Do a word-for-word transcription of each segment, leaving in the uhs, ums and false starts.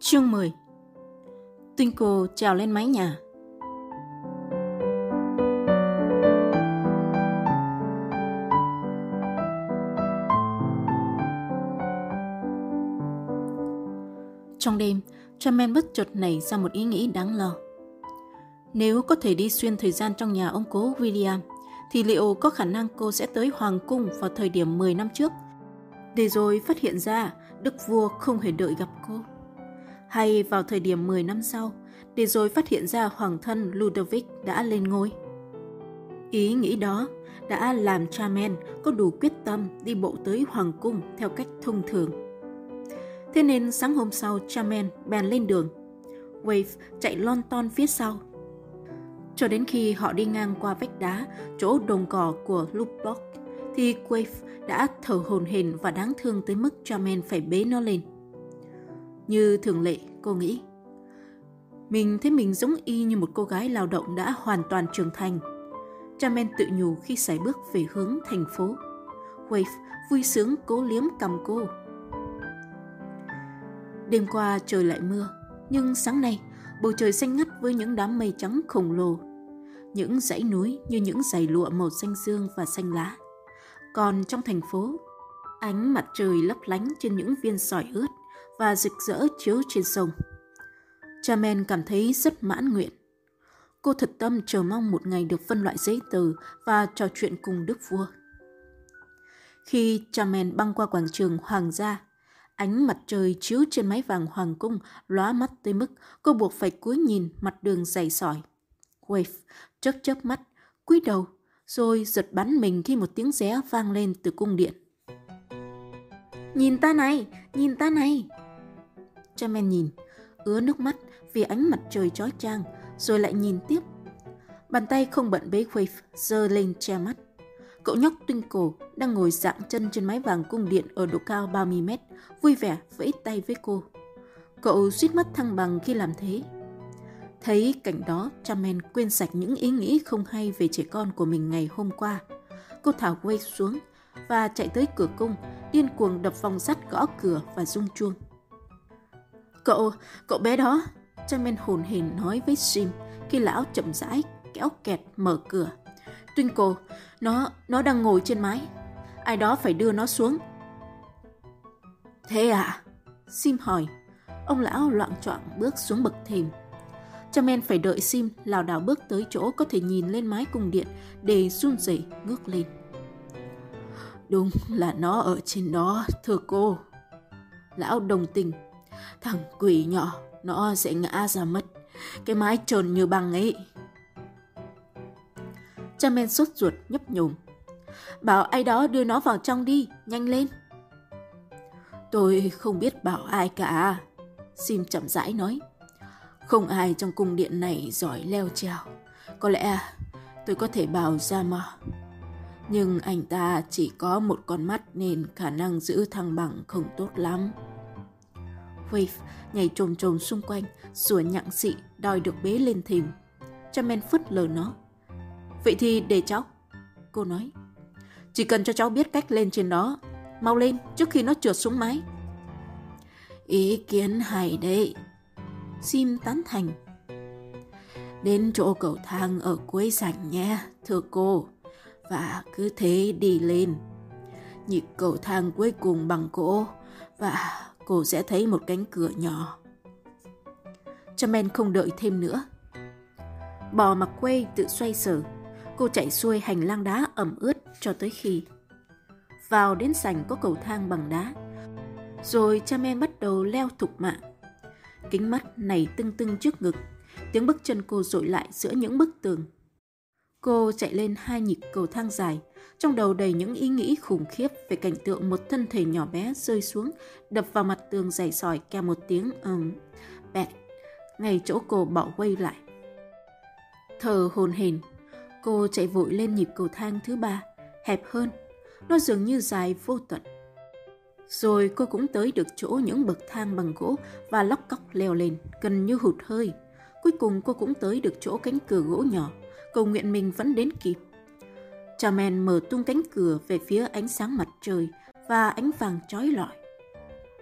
Chương mười. Twinkle trèo lên mái nhà. Trong đêm, Charmaine bất chợt nảy ra một ý nghĩ đáng lo. Nếu có thể đi xuyên thời gian trong nhà ông cố William, thì liệu có khả năng cô sẽ tới Hoàng cung vào thời điểm mười năm trước, để rồi phát hiện ra đức vua không hề đợi gặp cô? Hay vào thời điểm mười năm sau, để rồi phát hiện ra hoàng thân Ludovic đã lên ngôi? Ý nghĩ đó đã làm Charmaine có đủ quyết tâm đi bộ tới Hoàng cung theo cách thông thường. Thế nên sáng hôm sau, Charmaine bèn lên đường. Wave chạy lon ton phía sau. Cho đến khi họ đi ngang qua vách đá chỗ đồng cỏ của Luplock, thì Wave đã thở hổn hển và đáng thương tới mức Charmaine phải bế nó lên. Như thường lệ, cô nghĩ, mình thấy mình giống y như một cô gái lao động đã hoàn toàn trưởng thành. Charmaine tự nhủ khi sải bước về hướng thành phố. Wave vui sướng cố liếm cằm cô. Đêm qua trời lại mưa, nhưng sáng nay bầu trời xanh ngắt với những đám mây trắng khổng lồ. Những dãy núi như những dải lụa màu xanh dương và xanh lá. Còn trong thành phố, ánh mặt trời lấp lánh trên những viên sỏi ướt và rực rỡ chiếu trên sông. Charmaine cảm thấy rất mãn nguyện. Cô thật tâm chờ mong một ngày được phân loại giấy tờ và trò chuyện cùng đức vua. Khi Charmaine băng qua quảng trường Hoàng gia, ánh mặt trời chiếu trên mái vàng hoàng cung lóa mắt tới mức cô buộc phải cúi nhìn mặt đường dày sỏi. Wave chớp chớp mắt, cúi đầu, rồi giật bắn mình khi một tiếng réo vang lên từ cung điện. Nhìn ta này, nhìn ta này! Charmaine nhìn, ứa nước mắt vì ánh mặt trời chói chang, rồi lại nhìn tiếp. Bàn tay không bận bế Wave giơ lên che mắt. Cậu nhóc Twinkle đang ngồi dạng chân trên mái vàng cung điện ở độ cao ba mươi mét, vui vẻ vẫy tay với cô. Cậu suýt mất thăng bằng khi làm thế. Thấy cảnh đó, Charmaine quên sạch những ý nghĩ không hay về trẻ con của mình ngày hôm qua. Cô thả Wave xuống và chạy tới cửa cung, điên cuồng đập vòng sắt gõ cửa và rung chuông. Cậu, cậu bé đó, Charmaine hồn hển nói với Sim khi lão chậm rãi kéo kẹt mở cửa. Twinkle, nó, nó đang ngồi trên mái. Ai đó phải đưa nó xuống. Thế à? Sim hỏi. Ông lão loạng choạng bước xuống bậc thềm. Charmaine phải đợi Sim lảo đảo bước tới chỗ có thể nhìn lên mái cung điện để run rẩy ngước lên. Đúng là nó ở trên đó, thưa cô. Lão đồng tình. Thằng quỷ nhỏ, nó sẽ ngã ra mất. Cái mái trơn như băng ấy. Charmaine sốt ruột nhấp nhổm. Bảo ai đó đưa nó vào trong đi, nhanh lên. Tôi không biết bảo ai cả, Sim chậm rãi nói. Không ai trong cung điện này giỏi leo trèo. Có lẽ tôi có thể bảo ra mà. Nhưng anh ta chỉ có một con mắt nên khả năng giữ thăng bằng không tốt lắm. Wave nhảy trồm trồm xung quanh, sủa nhặng xị đòi được bế lên thềm. Charmaine phớt lờ nó. Vậy thì để cháu, cô nói. Chỉ cần cho cháu biết cách lên trên đó. Mau lên trước khi nó trượt xuống mái. Ý kiến hay đấy, Sim tán thành. Đến chỗ cầu thang ở cuối sảnh nhé, thưa cô. Và cứ thế đi lên. Nhịp cầu thang cuối cùng bằng gỗ và cô sẽ thấy một cánh cửa nhỏ. Charmaine không đợi thêm nữa. Bò mặc quây tự xoay sở. Cô chạy xuôi hành lang đá ẩm ướt cho tới khi vào đến sảnh có cầu thang bằng đá. Rồi Charmaine bắt đầu leo thục mạng. Kính mắt này tưng tưng trước ngực. Tiếng bước chân cô dội lại giữa những bức tường. Cô chạy lên hai nhịp cầu thang dài, trong đầu đầy những ý nghĩ khủng khiếp về cảnh tượng một thân thể nhỏ bé rơi xuống, đập vào mặt tường dày sỏi kèm một tiếng um, bẹt, ngay chỗ cô bỏ quay lại. Thở hổn hển, cô chạy vội lên nhịp cầu thang thứ ba, hẹp hơn, nó dường như dài vô tận. Rồi cô cũng tới được chỗ những bậc thang bằng gỗ và lóc cóc leo lên, gần như hụt hơi. Cuối cùng cô cũng tới được chỗ cánh cửa gỗ nhỏ, cầu nguyện mình vẫn đến kịp. Charmaine mở tung cánh cửa về phía ánh sáng mặt trời và ánh vàng chói lọi.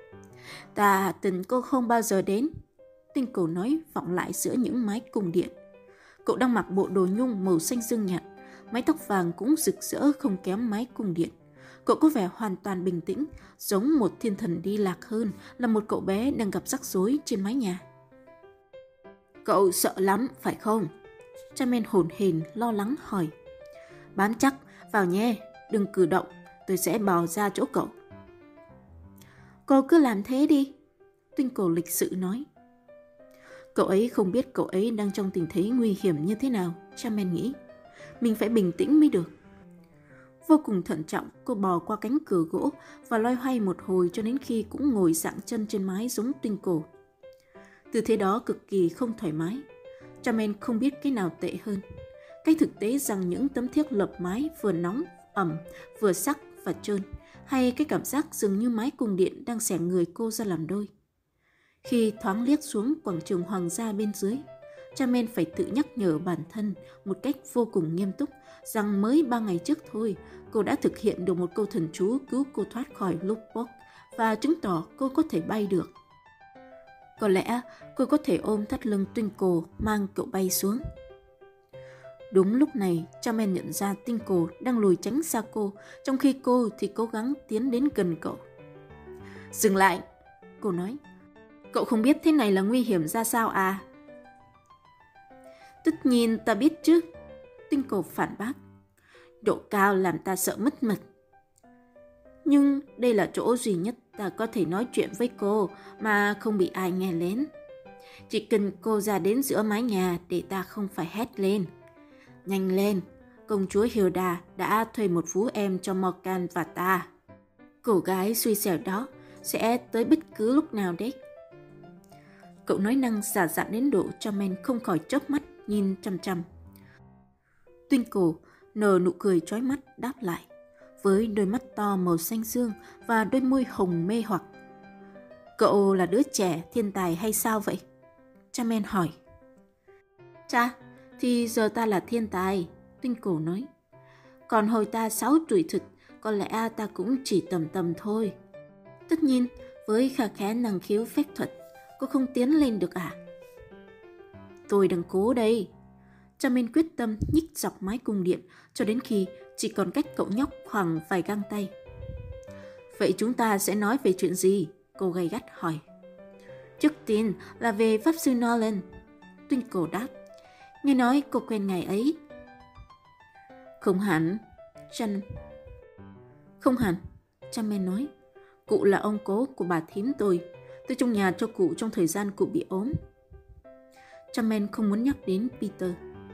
Ta tin cô không bao giờ đến. Twinkle nói vọng lại giữa những mái cung điện. Cậu đang mặc bộ đồ nhung màu xanh dương nhạt, mái tóc vàng cũng rực rỡ không kém mái cung điện. Cậu có vẻ hoàn toàn bình tĩnh, giống một thiên thần đi lạc hơn là một cậu bé đang gặp rắc rối trên mái nhà. Cậu sợ lắm, phải không? Charmaine hổn hển lo lắng hỏi. Bám chắc, vào nhé, đừng cử động, tôi sẽ bò ra chỗ cậu. Cô cứ làm thế đi, Twinkle lịch sự nói. Cậu ấy không biết cậu ấy đang trong tình thế nguy hiểm như thế nào, Charmaine nghĩ. Mình phải bình tĩnh mới được. Vô cùng thận trọng, cô bò qua cánh cửa gỗ và loay hoay một hồi cho đến khi cũng ngồi dạng chân trên mái giống Twinkle. Tư thế đó cực kỳ không thoải mái. Charmaine không biết cái nào tệ hơn. Cái thực tế rằng những tấm thiếc lợp mái vừa nóng, ẩm, vừa sắc và trơn, hay cái cảm giác dường như mái cung điện đang xẻ người cô ra làm đôi. Khi thoáng liếc xuống quảng trường hoàng gia bên dưới, Charmaine phải tự nhắc nhở bản thân một cách vô cùng nghiêm túc rằng mới ba ngày trước thôi, cô đã thực hiện được một câu thần chú cứu cô thoát khỏi Lockport và chứng tỏ cô có thể bay được. Có lẽ cô có thể ôm thắt lưng Twinkle mang cậu bay xuống. Đúng lúc này, Charmaine nhận ra Twinkle đang lùi tránh xa cô, trong khi cô thì cố gắng tiến đến gần cậu. Dừng lại, cô nói. Cậu không biết thế này là nguy hiểm ra sao à? Tất nhiên ta biết chứ, Twinkle phản bác. Độ cao làm ta sợ mất mật. Nhưng đây là chỗ duy nhất ta có thể nói chuyện với cô mà không bị ai nghe lén. Chỉ cần cô ra đến giữa mái nhà để ta không phải hét lên. Nhanh lên, công chúa Hilda đã thuê một phú em cho Morgan và ta. Cô gái xui xẻo đó sẽ tới bất cứ lúc nào đấy. Cậu nói năng giả dặn đến độ Charmaine không khỏi chớp mắt nhìn chằm chằm. Twinkle nở nụ cười chói mắt đáp lại, với đôi mắt to màu xanh dương và đôi môi hồng mê hoặc. Cậu là đứa trẻ thiên tài hay sao vậy? Charmaine hỏi. Chà, thì giờ ta là thiên tài, Twinkle nói. Còn hồi ta sáu tuổi thực, có lẽ ta cũng chỉ tầm tầm thôi. Tất nhiên, với khả khẽ năng khiếu phép thuật, cô không tiến lên được à? Tôi đang cố đây. Charmaine quyết tâm nhích dọc mái cung điện cho đến khi chỉ còn cách cậu nhóc khoảng vài găng tay. Vậy chúng ta sẽ nói về chuyện gì? Cô gay gắt hỏi. Trước tiên là về pháp sư Nolan, Twinkle đáp. Nghe nói cô quen ngài ấy. Không hẳn, Chan. Không hẳn, Charmaine nói. Cụ là ông cố của bà thím tôi. Tôi trông nhà cho cụ trong thời gian cụ bị ốm. Charmaine không muốn nhắc đến Peter.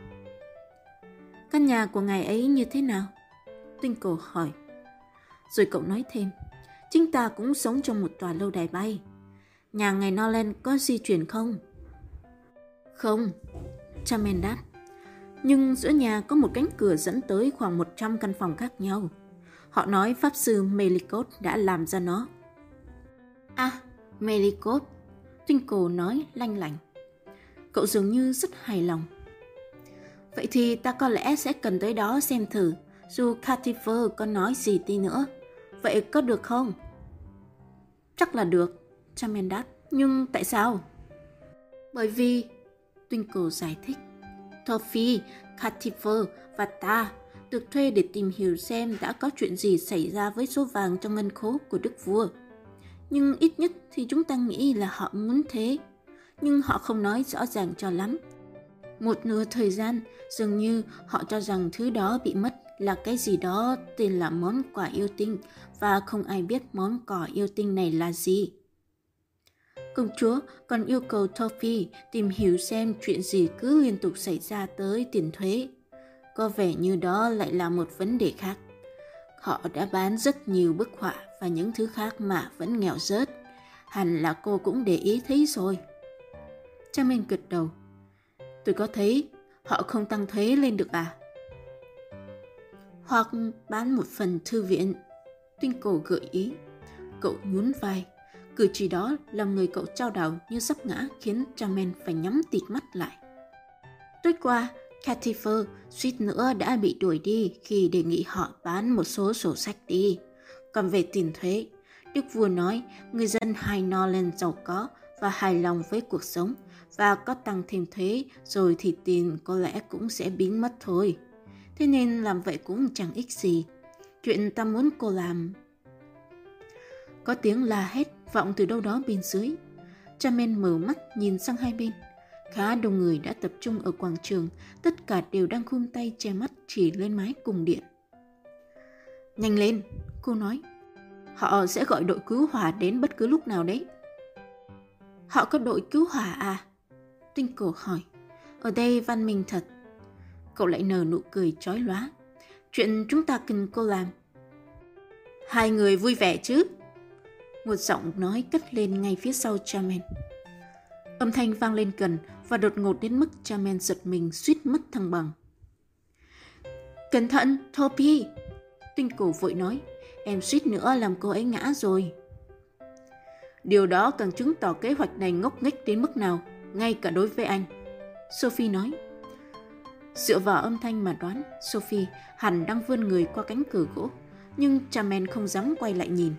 Căn nhà của ngài ấy như thế nào? Twinkle hỏi. Rồi cậu nói thêm. Chính ta cũng sống trong một tòa lâu đài bay. Nhà ngài Nolan có di chuyển không? Không, Charmaine đáp. Nhưng giữa nhà có một cánh cửa dẫn tới khoảng một trăm căn phòng khác nhau. Họ nói pháp sư Melicott đã làm ra nó. À, Melicott, Twinkle nói lanh lảnh. Cậu dường như rất hài lòng. Vậy thì ta có lẽ sẽ cần tới đó xem thử, dù Cattifer có nói gì đi nữa. Vậy có được không? Chắc là được, Charmaine đáp. Nhưng tại sao? Bởi vì, Twinkle giải thích, Toffee, Cattifer và ta được thuê để tìm hiểu xem đã có chuyện gì xảy ra với số vàng trong ngân khố của đức vua. Nhưng ít nhất thì chúng ta nghĩ là họ muốn thế. Nhưng họ không nói rõ ràng cho lắm. Một nửa thời gian, dường như họ cho rằng thứ đó bị mất là cái gì đó tên là món quà yêu tinh và không ai biết món quà yêu tinh này là gì. Công chúa còn yêu cầu Toffee tìm hiểu xem chuyện gì cứ liên tục xảy ra tới tiền thuế. Có vẻ như đó lại là một vấn đề khác. Họ đã bán rất nhiều bức họa và những thứ khác mà vẫn nghèo rớt. Hẳn là cô cũng để ý thấy rồi. Charmaine gật đầu. Tôi có thấy, họ không tăng thuế lên được à? Hoặc bán một phần thư viện, Twinkle gợi ý. Cậu nhún vai. Cử chỉ đó làm người cậu chao đảo như sắp ngã khiến Charmaine phải nhắm tịt mắt lại. Tối qua, Cattifer suýt nữa đã bị đuổi đi khi đề nghị họ bán một số sổ sách đi. Còn về tiền thuế, Đức vua nói người dân hai Norland giàu có và hài lòng với cuộc sống, và có tăng thêm thuế rồi thì tiền có lẽ cũng sẽ biến mất thôi. Thế nên làm vậy cũng chẳng ích gì. Chuyện ta muốn cô làm... Có tiếng la hét vọng từ đâu đó bên dưới. Charmaine mở mắt nhìn sang hai bên. Khá đông người đã tập trung ở quảng trường, tất cả đều đang khum tay che mắt chỉ lên mái cung điện. Nhanh lên, cô nói. Họ sẽ gọi đội cứu hỏa đến bất cứ lúc nào đấy. Họ có đội cứu hỏa à? Twinkle hỏi. Ở đây văn minh thật. Cậu lại nở nụ cười chói lóa. Chuyện chúng ta cần cô làm. Hai người vui vẻ chứ? Một giọng nói cất lên ngay phía sau Charmaine. Âm thanh vang lên gần và đột ngột đến mức Charmaine giật mình suýt mất thăng bằng. Cẩn thận, Toby! Twinkle vội nói. Em suýt nữa làm cô ấy ngã rồi. Điều đó càng chứng tỏ kế hoạch này ngốc nghếch đến mức nào, ngay cả đối với anh. Sophie nói. Dựa vào âm thanh mà đoán, Sophie hẳn đang vươn người qua cánh cửa gỗ, nhưng Charmaine không dám quay lại nhìn.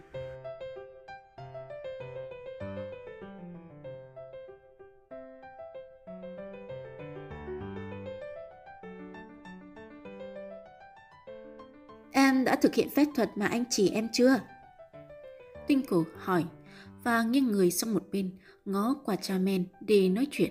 Em đã thực hiện phép thuật mà anh chỉ em chưa? Twinkle hỏi và nghiêng người sang một bên, ngó qua Charmaine để nói chuyện.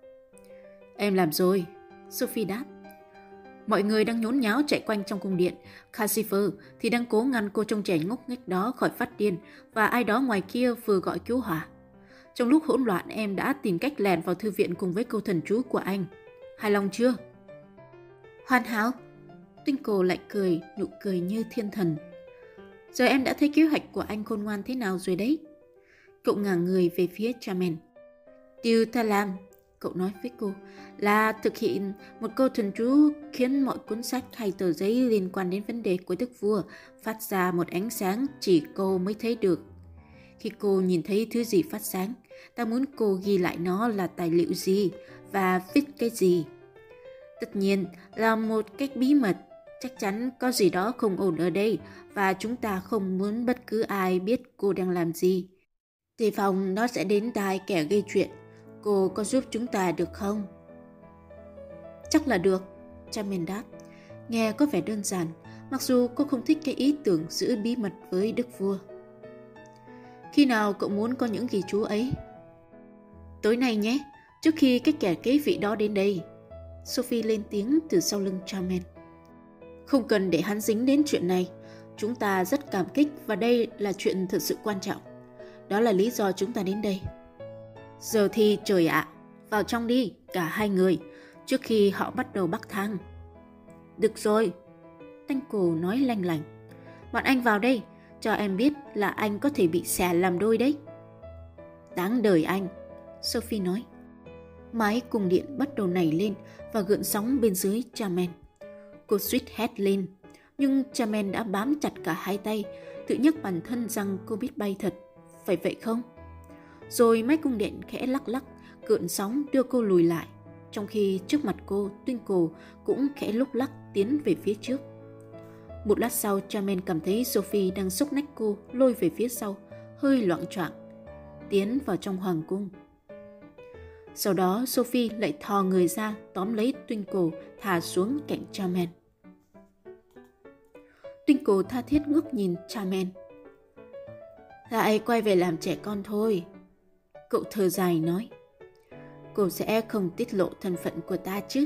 Em làm rồi, Sophie đáp. Mọi người đang nhốn nháo chạy quanh trong cung điện. Cassifer thì đang cố ngăn cô trông trẻ ngốc nghếch đó khỏi phát điên, và ai đó ngoài kia vừa gọi cứu hỏa. Trong lúc hỗn loạn, em đã tìm cách lèn vào thư viện cùng với câu thần chú của anh. Hài lòng chưa? Hoàn hảo. Twinkle lại cười, nụ cười như thiên thần. Giờ em đã thấy kế hoạch của anh khôn ngoan thế nào rồi đấy. Cậu ngả người về phía Charmaine. Điều ta làm, cậu nói với cô, là thực hiện một câu thần chú khiến mọi cuốn sách hay tờ giấy liên quan đến vấn đề của đức vua phát ra một ánh sáng chỉ cô mới thấy được. Khi cô nhìn thấy thứ gì phát sáng, ta muốn cô ghi lại nó là tài liệu gì và viết cái gì. Tất nhiên là một cách bí mật, chắc chắn có gì đó không ổn ở đây và chúng ta không muốn bất cứ ai biết cô đang làm gì. Đề phòng nó sẽ đến tai kẻ gây chuyện. Cô có giúp chúng ta được không? Chắc là được, Charmaine đáp. Nghe có vẻ đơn giản, mặc dù cô không thích cái ý tưởng giữ bí mật với đức vua. Khi nào cậu muốn có những ghi chú ấy? Tối nay nhé, trước khi cái kẻ kế vị đó đến đây. Sophie lên tiếng từ sau lưng Charmaine. Không cần để hắn dính đến chuyện này. Chúng ta rất cảm kích và đây là chuyện thực sự quan trọng. Đó là lý do chúng ta đến đây. Giờ thì trời ạ, à, vào trong đi, cả hai người, trước khi họ bắt đầu bắc thang. Được rồi, Twinkle nói lanh lành. Bọn anh vào đây, cho em biết là anh có thể bị xẻ làm đôi đấy. Đáng đời anh, Sophie nói. Mái cung điện bắt đầu nảy lên và gợn sóng bên dưới Charmaine. Cô suýt hét lên, nhưng Charmaine đã bám chặt cả hai tay, tự nhắc bản thân rằng cô biết bay thật. Phải vậy không? Rồi mái cung điện khẽ lắc lắc, gợn sóng đưa cô lùi lại, trong khi trước mặt cô, Twinkle cũng khẽ lúc lắc tiến về phía trước. Một lát sau, Charmaine cảm thấy Sophie đang xốc nách cô lôi về phía sau, hơi loạng choạng, tiến vào trong hoàng cung. Sau đó, Sophie lại thò người ra tóm lấy Twinkle thả xuống cạnh Charmaine. Twinkle tha thiết ngước nhìn Charmaine. Lại quay về làm trẻ con thôi. Cậu thở dài nói. Cô sẽ không tiết lộ thân phận của ta chứ?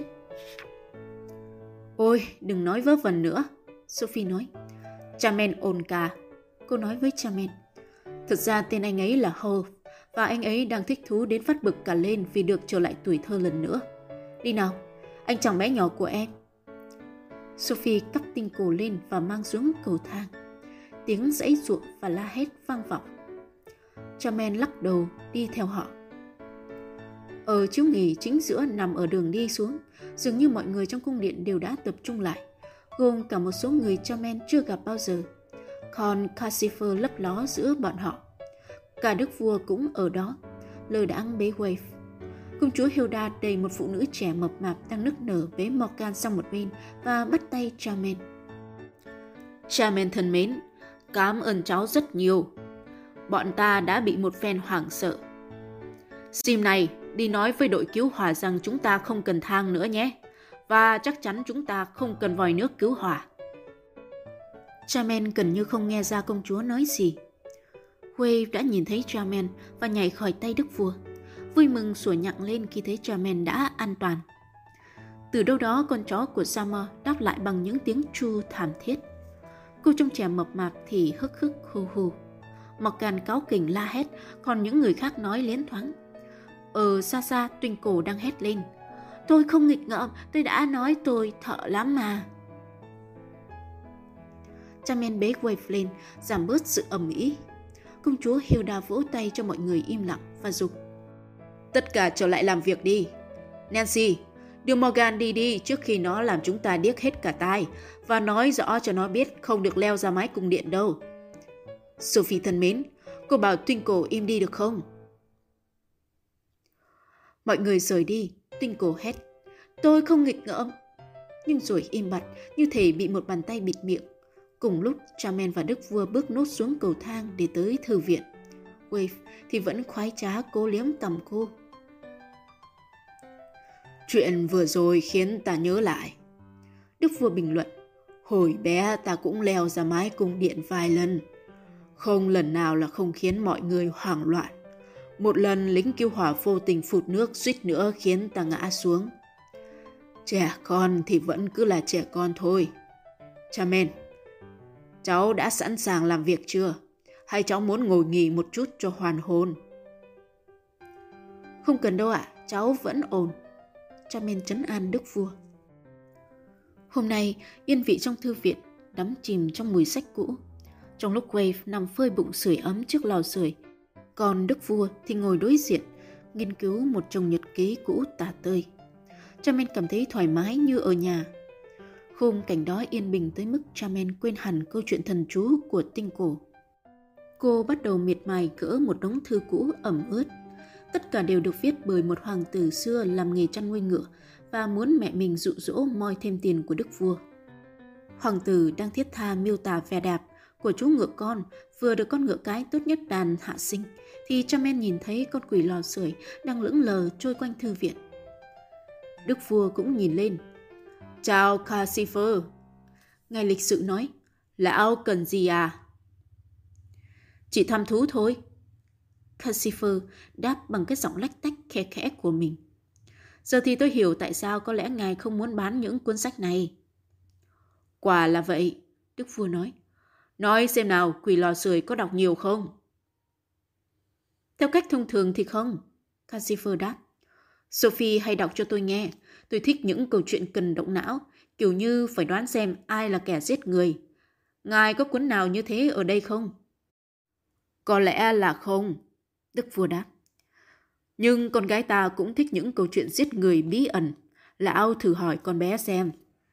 Ôi, đừng nói vớ vẩn nữa, Sophie nói. Charmaine ồn cả. Cô nói với Charmaine. Thực ra tên anh ấy là Hope, và anh ấy đang thích thú đến phát bực cả lên vì được trở lại tuổi thơ lần nữa. Đi nào, anh chàng bé nhỏ của em. Sophie cắp Twinkle lên và mang xuống cầu thang. Tiếng giãy giụa và la hét vang vọng. Charmaine lắc đầu đi theo họ. Ở chiếu nghỉ chính giữa nằm ở đường đi xuống, dường như mọi người trong cung điện đều đã tập trung lại, gồm cả một số người Charmaine chưa gặp bao giờ. Còn Cassifer lấp ló giữa bọn họ. Cả đức vua cũng ở đó, lơ đãng bế Wave. Công chúa Hilda đầy một phụ nữ trẻ mập mạp đang nức nở bế Morgan sang một bên và bắt tay Charmaine. Charmaine thân mến, cảm ơn cháu rất nhiều. bọn ta đã bị một phen hoảng sợ. Sim này, đi nói với đội cứu hỏa rằng chúng ta không cần thang nữa nhé. Và chắc chắn chúng ta không cần vòi nước cứu hỏa. Charmaine gần như không nghe ra công chúa nói gì. Wave đã nhìn thấy Charmaine và nhảy khỏi tay đức vua. Vui mừng sủa nhặng lên khi thấy Charmaine đã an toàn. Từ đâu đó con chó của Summer đáp lại bằng những tiếng tru thảm thiết. Cô trông trẻ mập mạp thì hức hức hù hù. Morgan cáu kỉnh la hét, còn những người khác nói liến thoáng. Ở xa xa, Twinkle đang hét lên. Tôi không nghịch ngợm, tôi đã nói tôi thợ lắm mà. Charmaine bế Wave lên, giảm bớt sự ầm ĩ. Công chúa Hilda vỗ tay cho mọi người im lặng và dục. Tất cả trở lại làm việc đi. Nancy, đưa Morgan đi đi trước khi nó làm chúng ta điếc hết cả tai và nói rõ cho nó biết không được leo ra mái cung điện đâu. Sophie thân mến, cô bảo Twinkle im đi được không? Mọi người rời đi, Twinkle hét. Tôi không nghịch ngợm. Nhưng rồi im bặt, như thể bị một bàn tay bịt miệng. Cùng lúc, Charmaine và đức vua bước nốt xuống cầu thang để tới thư viện. Wave thì vẫn khoái trá cố liếm cằm cô. Chuyện vừa rồi khiến ta nhớ lại. Đức vua bình luận. Hồi bé ta cũng leo ra mái cung điện vài lần. Không lần nào là không khiến mọi người hoảng loạn. Một lần lính cứu hỏa vô tình phụt nước suýt nữa khiến ta ngã xuống. Trẻ con thì vẫn cứ là trẻ con thôi. Charmaine, cháu đã sẵn sàng làm việc chưa? Hay cháu muốn ngồi nghỉ một chút cho hoàn hồn? Không cần đâu ạ, à, cháu vẫn ổn. Charmaine trấn an đức vua. Hôm nay, yên vị trong thư viện, đắm chìm trong mùi sách cũ. Trong lúc Wave nằm phơi bụng sưởi ấm trước lò sưởi, còn đức vua thì ngồi đối diện, nghiên cứu một chồng nhật ký cũ tả tơi. Charmaine cảm thấy thoải mái như ở nhà. Khung cảnh đó yên bình tới mức Charmaine quên hẳn câu chuyện thần chú của Twinkle. Cô bắt đầu miệt mài gỡ một đống thư cũ ẩm ướt. Tất cả đều được viết bởi một hoàng tử xưa làm nghề chăn nuôi ngựa và muốn mẹ mình dụ dỗ moi thêm tiền của đức vua. Hoàng tử đang thiết tha miêu tả vẻ đẹp của chú ngựa con vừa được con ngựa cái tốt nhất đàn hạ sinh, thì Charmaine nhìn thấy con quỷ lò sưởi đang lững lờ trôi quanh thư viện. Đức vua cũng nhìn lên. Chào Cassifer. Ngài lịch sự nói. Lão cần gì à? Chỉ thăm thú thôi. Cassifer đáp bằng cái giọng lách tách khe khẽ của mình. Giờ thì tôi hiểu tại sao có lẽ ngài không muốn bán những cuốn sách này. Quả là vậy, đức vua nói. Nói xem nào, quỷ lò sưởi có đọc nhiều không? Theo cách thông thường thì không, Cassifer đáp. Sophie hay đọc cho tôi nghe. Tôi thích những câu chuyện cần động não, kiểu như phải đoán xem ai là kẻ giết người. Ngài có cuốn nào như thế ở đây không? Có lẽ là không, đức vua đáp. Nhưng con gái ta cũng thích những câu chuyện giết người bí ẩn. Lão thử hỏi con bé xem.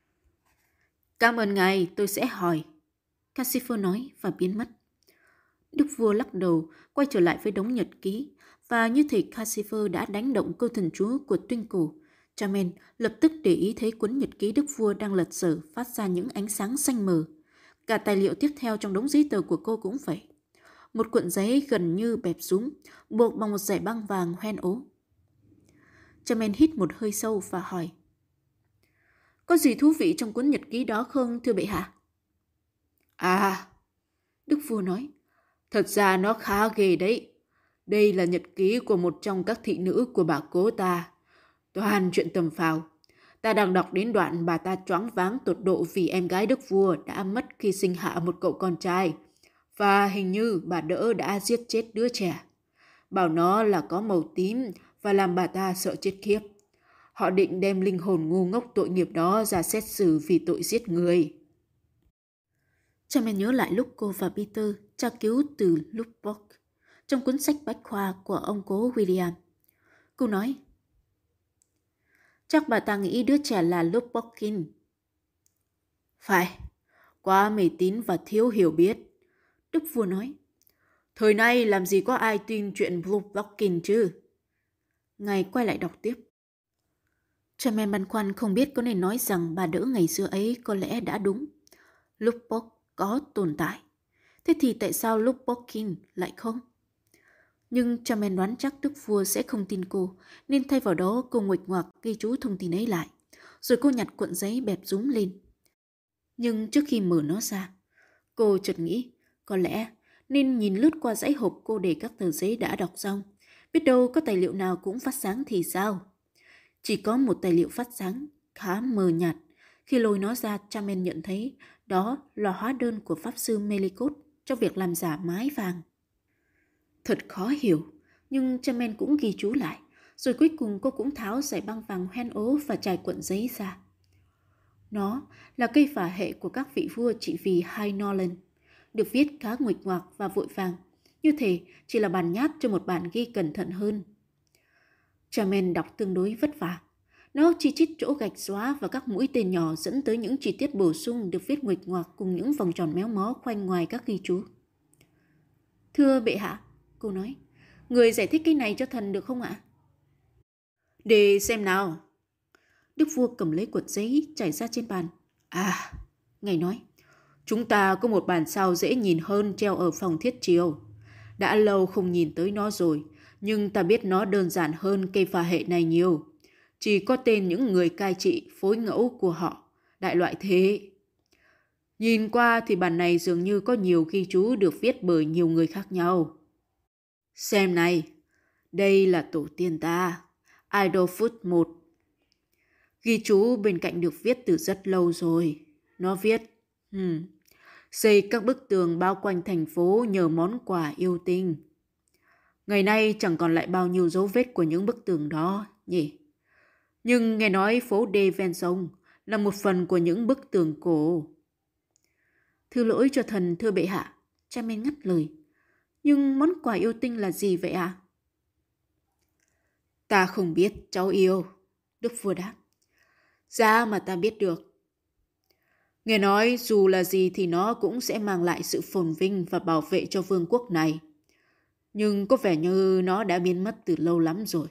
Cảm ơn ngài, tôi sẽ hỏi, Cassifer nói và biến mất. Đức vua lắc đầu, quay trở lại với đống nhật ký, và như thể Cassifer đã đánh động câu thần chú của Twinkle. Charmaine lập tức để ý thấy cuốn nhật ký đức vua đang lật dở phát ra những ánh sáng xanh mờ. Cả tài liệu tiếp theo trong đống giấy tờ của cô cũng vậy. Một cuộn giấy gần như bẹp rúm, buộc bằng một dải băng vàng hoen ố. Charmaine hít một hơi sâu và hỏi. Có gì thú vị trong cuốn nhật ký đó không, thưa bệ hạ? À, đức vua nói. Thật ra nó khá ghê đấy. Đây là nhật ký của một trong các thị nữ của bà cố ta. Toàn chuyện tầm phào. Ta đang đọc đến đoạn bà ta choáng váng tột độ vì em gái đức vua đã mất khi sinh hạ một cậu con trai. Và hình như bà đỡ đã giết chết đứa trẻ. Bảo nó là có màu tím và làm bà ta sợ chết khiếp. Họ định đem linh hồn ngu ngốc tội nghiệp đó ra xét xử vì tội giết người. Charmaine nhớ lại lúc cô và Peter tra cứu từ Lubbock trong cuốn sách bách khoa của ông cố William. Cô nói, chắc bà ta nghĩ đứa trẻ là Lubbockin. Phải, quá mê tín và thiếu hiểu biết, đức vua nói. Thời nay làm gì có ai tin chuyện Lubbockin chứ? Ngài quay lại đọc tiếp. Charmaine băn khoăn không biết có nên nói rằng bà đỡ ngày xưa ấy có lẽ đã đúng. Lubbock có tồn tại. Thế thì tại sao lúc Borkin lại không? Nhưng Chamen đoán chắc đức vua sẽ không tin cô, nên thay vào đó cô nguệch ngoạc ghi chú thông tin ấy lại. Rồi cô nhặt cuộn giấy bẹp rúm lên. Nhưng trước khi mở nó ra, cô chợt nghĩ, có lẽ nên nhìn lướt qua dãy hộp cô để các tờ giấy đã đọc xong. Biết đâu có tài liệu nào cũng phát sáng thì sao? Chỉ có một tài liệu phát sáng khá mờ nhạt. Khi lôi nó ra, Chamen nhận thấy đó là hóa đơn của Pháp sư Melikot cho việc làm giả mái vàng. Thật khó hiểu, nhưng Chamen cũng ghi chú lại. Rồi cuối cùng cô cũng tháo sợi băng vàng hoen ố và trải cuộn giấy ra. Nó là cây phả hệ của các vị vua trị vì High Norland, được viết khá nguệch ngoạc và vội vàng, như thể chỉ là bản nháp cho một bản ghi cẩn thận hơn. Chamen đọc tương đối vất vả. Nó chi chít chỗ gạch xóa và các mũi tên nhỏ dẫn tới những chi tiết bổ sung được viết nguệch ngoạc cùng những vòng tròn méo mó khoanh ngoài các ghi chú. Thưa bệ hạ, cô nói, người giải thích cái này cho thần được không ạ? Để xem nào. Đức vua cầm lấy cuộn giấy trải ra trên bàn. À, ngài nói, chúng ta có một bản sao dễ nhìn hơn treo ở phòng thiết triều. Đã lâu không nhìn tới nó rồi, nhưng ta biết nó đơn giản hơn cây phả hệ này nhiều. Chỉ có tên những người cai trị phối ngẫu của họ, đại loại thế. Nhìn qua thì bản này dường như có nhiều ghi chú được viết bởi nhiều người khác nhau. Xem này, đây là tổ tiên ta, Idlefoot một. Ghi chú bên cạnh được viết từ rất lâu rồi. Nó viết, hmm, xây các bức tường bao quanh thành phố nhờ món quà yêu tinh. Ngày nay chẳng còn lại bao nhiêu dấu vết của những bức tường đó, nhỉ? Nhưng nghe nói phố đê ven sông là một phần của những bức tường cổ. Thư lỗi cho thần, thưa bệ hạ. Chamen ngắt lời. Nhưng món quà yêu tinh là gì vậy ạ? À? Ta không biết, cháu yêu. Đức vua đáp. Ra mà ta biết được. Nghe nói dù là gì thì nó cũng sẽ mang lại sự phồn vinh và bảo vệ cho vương quốc này. Nhưng có vẻ như nó đã biến mất từ lâu lắm rồi.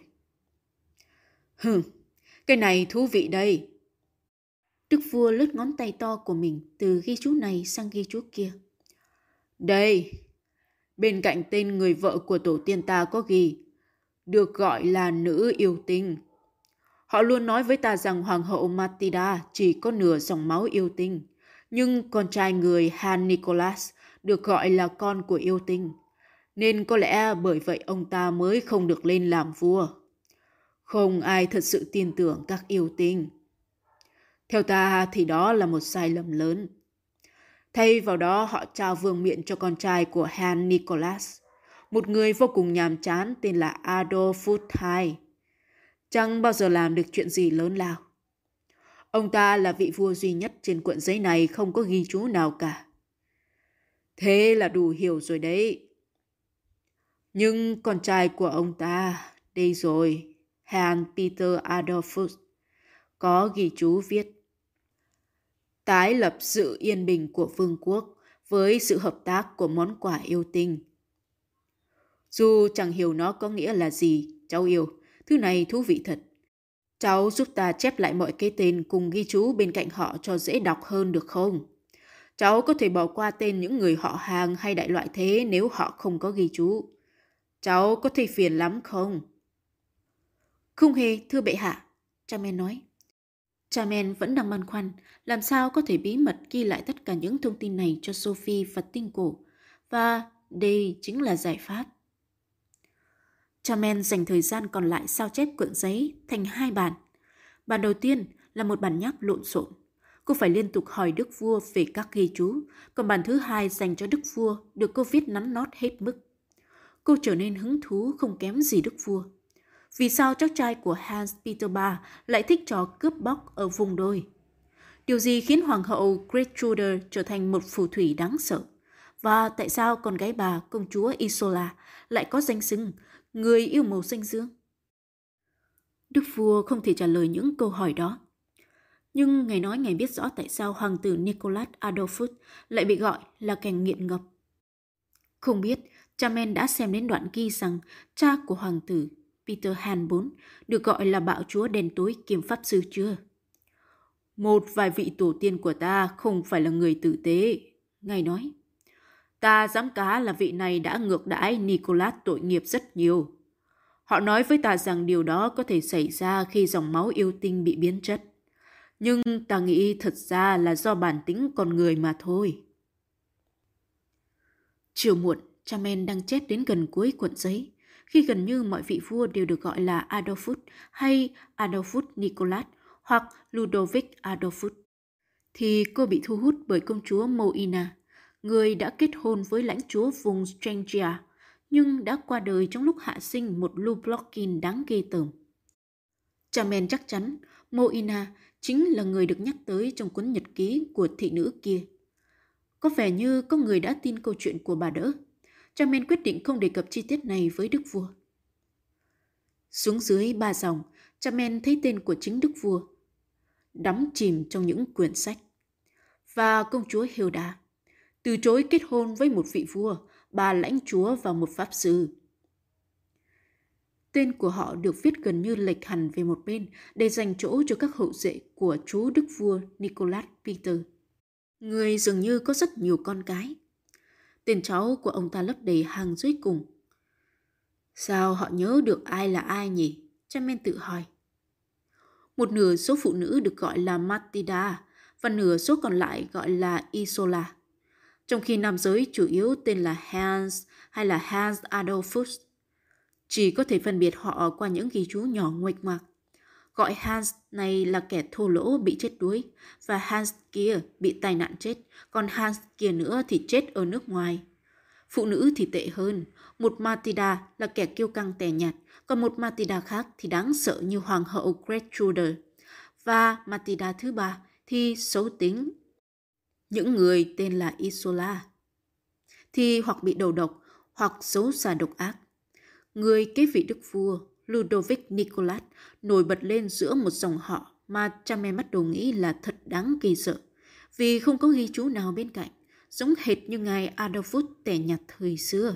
Hừm, cái này thú vị đây. Đức vua lướt ngón tay to của mình từ ghi chú này sang ghi chú kia. Đây, bên cạnh tên người vợ của tổ tiên ta có ghi, được gọi là nữ yêu tinh. Họ luôn nói với ta rằng hoàng hậu Matilda chỉ có nửa dòng máu yêu tinh, nhưng con trai người Han Nicholas được gọi là con của yêu tinh, nên có lẽ bởi vậy ông ta mới không được lên làm vua. Không ai thật sự tin tưởng các yêu tinh. Theo ta thì đó là một sai lầm lớn. Thay vào đó họ trao vương miện cho con trai của Han Nicholas, một người vô cùng nhàm chán tên là Adolphus hai. Chẳng bao giờ làm được chuyện gì lớn lao. Ông ta là vị vua duy nhất trên cuộn giấy này không có ghi chú nào cả. Thế là đủ hiểu rồi đấy. Nhưng con trai của ông ta, đây rồi, Hans Peter Adolphus, có ghi chú viết: tái lập sự yên bình của vương quốc với sự hợp tác của món quà yêu tinh. Dù chẳng hiểu nó có nghĩa là gì, cháu yêu, thứ này thú vị thật. Cháu giúp ta chép lại mọi cái tên cùng ghi chú bên cạnh họ cho dễ đọc hơn được không? Cháu có thể bỏ qua tên những người họ hàng hay đại loại thế nếu họ không có ghi chú. Cháu có thấy phiền lắm không? Không hề, thưa bệ hạ, Chamen nói. Chamen vẫn đang băn khoăn làm sao có thể bí mật ghi lại tất cả những thông tin này cho Sophie và tinh cổ. Và đây chính là giải pháp. Chamen dành thời gian còn lại sao chép cuộn giấy thành hai bản. Bản đầu tiên là một bản nháp lộn xộn. Cô phải liên tục hỏi đức vua về các ghi chú. Còn bản thứ hai dành cho đức vua được cô viết nắn nót hết mức. Cô trở nên hứng thú không kém gì đức vua. Vì sao cháu trai của Hans Peter ba lại thích trò cướp bóc ở vùng đồi? Điều gì khiến hoàng hậu Gertrude trở thành một phù thủy đáng sợ? Và tại sao con gái bà, công chúa Isola, lại có danh xưng người yêu màu xanh dương? Đức vua không thể trả lời những câu hỏi đó. Nhưng ngài nói ngài biết rõ tại sao hoàng tử Nicholas Adolphus lại bị gọi là kẻ nghiện ngập. Không biết Chamen đã xem đến đoạn ghi rằng cha của hoàng tử Peter Han đệ tứ được gọi là bạo chúa đen tối kiêm pháp sư chưa? Một vài vị tổ tiên của ta không phải là người tử tế, ngài nói. Ta dám cá là vị này đã ngược đãi Nicholas tội nghiệp rất nhiều. Họ nói với ta rằng điều đó có thể xảy ra khi dòng máu yêu tinh bị biến chất. Nhưng ta nghĩ thật ra là do bản tính con người mà thôi. Chiều muộn, Chamen đang chép đến gần cuối cuộn giấy, khi gần như mọi vị vua đều được gọi là Adolphus hay Adolphus Nicholas hoặc Ludovic Adolphus, thì cô bị thu hút bởi công chúa Moina, người đã kết hôn với lãnh chúa vùng Strangia, nhưng đã qua đời trong lúc hạ sinh một Lublokin đáng ghê tởm. Chamen chắc chắn Moina chính là người được nhắc tới trong cuốn nhật ký của thị nữ kia. Có vẻ như có người đã tin câu chuyện của bà đỡ. Chamen quyết định không đề cập chi tiết này với đức vua. Xuống dưới ba dòng, Chamen thấy tên của chính đức vua đắm chìm trong những quyển sách. Và công chúa Hilda từ chối kết hôn với một vị vua, bà lãnh chúa và một pháp sư. Tên của họ được viết gần như lệch hẳn về một bên để dành chỗ cho các hậu duệ của chú đức vua Nicholas Peter, người dường như có rất nhiều con cái. Tên cháu của ông ta lấp đầy hàng dưới cùng. Sao họ nhớ được ai là ai nhỉ? Chamen tự hỏi. Một nửa số phụ nữ được gọi là Matilda và nửa số còn lại gọi là Isola, trong khi nam giới chủ yếu tên là Hans hay là Hans Adolphus. Chỉ có thể phân biệt họ qua những ghi chú nhỏ nguệch ngoạc. Gọi Hans này là kẻ thô lỗ bị chết đuối, và Hans kia bị tai nạn chết, còn Hans kia nữa thì chết ở nước ngoài. Phụ nữ thì tệ hơn, một Matilda là kẻ kiêu căng tẻ nhạt, còn một Matilda khác thì đáng sợ như hoàng hậu Gertrude, và Matilda thứ ba thì xấu tính. Những người tên là Isola thì hoặc bị đầu độc hoặc xấu xa độc ác. Người kế vị đức vua Ludovic Nicholas nổi bật lên giữa một dòng họ mà Chamen bắt đầu nghĩ là thật đáng kỳ sợ, vì không có ghi chú nào bên cạnh, giống hệt như ngài Adolphus tẻ nhạt thời xưa.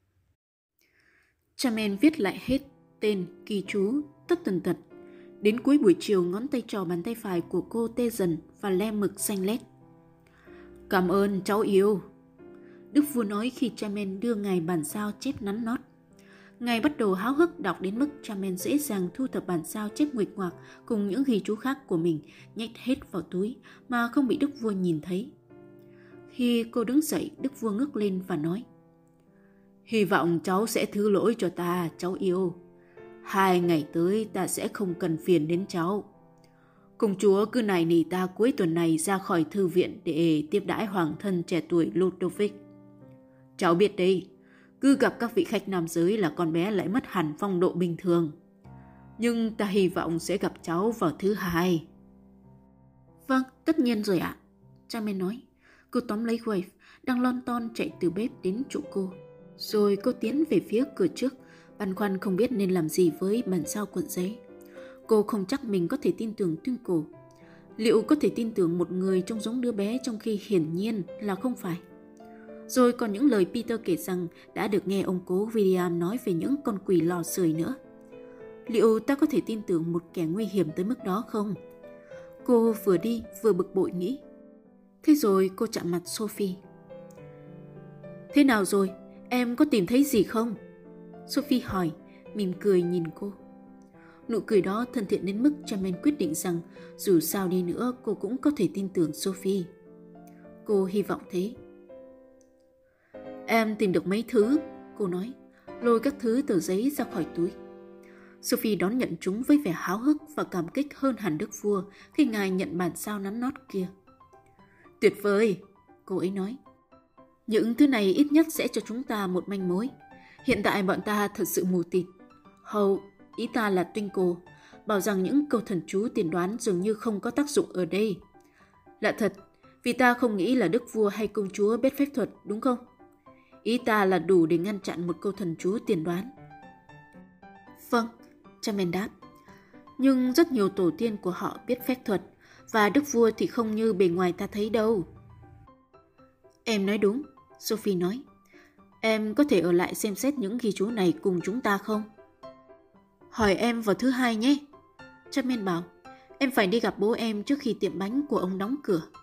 Chamen viết lại hết tên, ghi chú, tất tần tật. Đến cuối buổi chiều, ngón tay trỏ bàn tay phải của cô tê dần và le mực xanh lét. Cảm ơn cháu yêu, đức vua nói khi Chamen đưa ngài bản sao chép nắn nót. Ngài bắt đầu háo hức đọc đến mức Chamen dễ dàng thu thập bản sao chép nguệch ngoạc cùng những ghi chú khác của mình, nhét hết vào túi mà không bị đức vua nhìn thấy. Khi cô đứng dậy, đức vua ngước lên và nói: Hy vọng cháu sẽ thứ lỗi cho ta, cháu yêu. Hai ngày tới ta sẽ không cần phiền đến cháu. Công chúa cứ nài nỉ ta cuối tuần này ra khỏi thư viện để tiếp đãi hoàng thân trẻ tuổi Ludovic. Cháu biết đấy, cứ gặp các vị khách nam giới là con bé lại mất hẳn phong độ bình thường. Nhưng ta hy vọng sẽ gặp cháu vào thứ hai. Vâng, tất nhiên rồi ạ, Chamen nói. Cô tóm lấy Wave đang lon ton chạy từ bếp đến chỗ cô. Rồi cô tiến về phía cửa trước, băn khoăn không biết nên làm gì với bản sao cuộn giấy. Cô không chắc mình có thể tin tưởng Twinkle. Liệu có thể tin tưởng một người trông giống đứa bé trong khi hiển nhiên là không phải? Rồi còn những lời Peter kể rằng đã được nghe ông cố William nói về những con quỷ lò sưởi nữa. Liệu ta có thể tin tưởng một kẻ nguy hiểm tới mức đó không? Cô vừa đi vừa bực bội nghĩ. Thế rồi cô chạm mặt Sophie. Thế nào rồi? Em có tìm thấy gì không? Sophie hỏi, mỉm cười nhìn cô. Nụ cười đó thân thiện đến mức Chamen quyết định rằng dù sao đi nữa cô cũng có thể tin tưởng Sophie. Cô hy vọng thế. Em tìm được mấy thứ, cô nói, lôi các thứ tờ giấy ra khỏi túi. Sophie đón nhận chúng với vẻ háo hức và cảm kích hơn hẳn đức vua khi ngài nhận bản sao nắn nót kia. Tuyệt vời, cô ấy nói. Những thứ này ít nhất sẽ cho chúng ta một manh mối. Hiện tại bọn ta thật sự mù tịt. Hầu, ý ta là Twinkle, bảo rằng những câu thần chú tiên đoán dường như không có tác dụng ở đây. Lạ thật, vì ta không nghĩ là đức vua hay công chúa biết phép thuật, đúng không? Ý ta là đủ để ngăn chặn một câu thần chú tiên đoán. Vâng, Chamen đáp. Nhưng rất nhiều tổ tiên của họ biết phép thuật, và đức vua thì không như bề ngoài ta thấy đâu. Em nói đúng, Sophie nói. Em có thể ở lại xem xét những ghi chú này cùng chúng ta không? Hỏi em vào thứ hai nhé. Chamen bảo, em phải đi gặp bố em trước khi tiệm bánh của ông đóng cửa.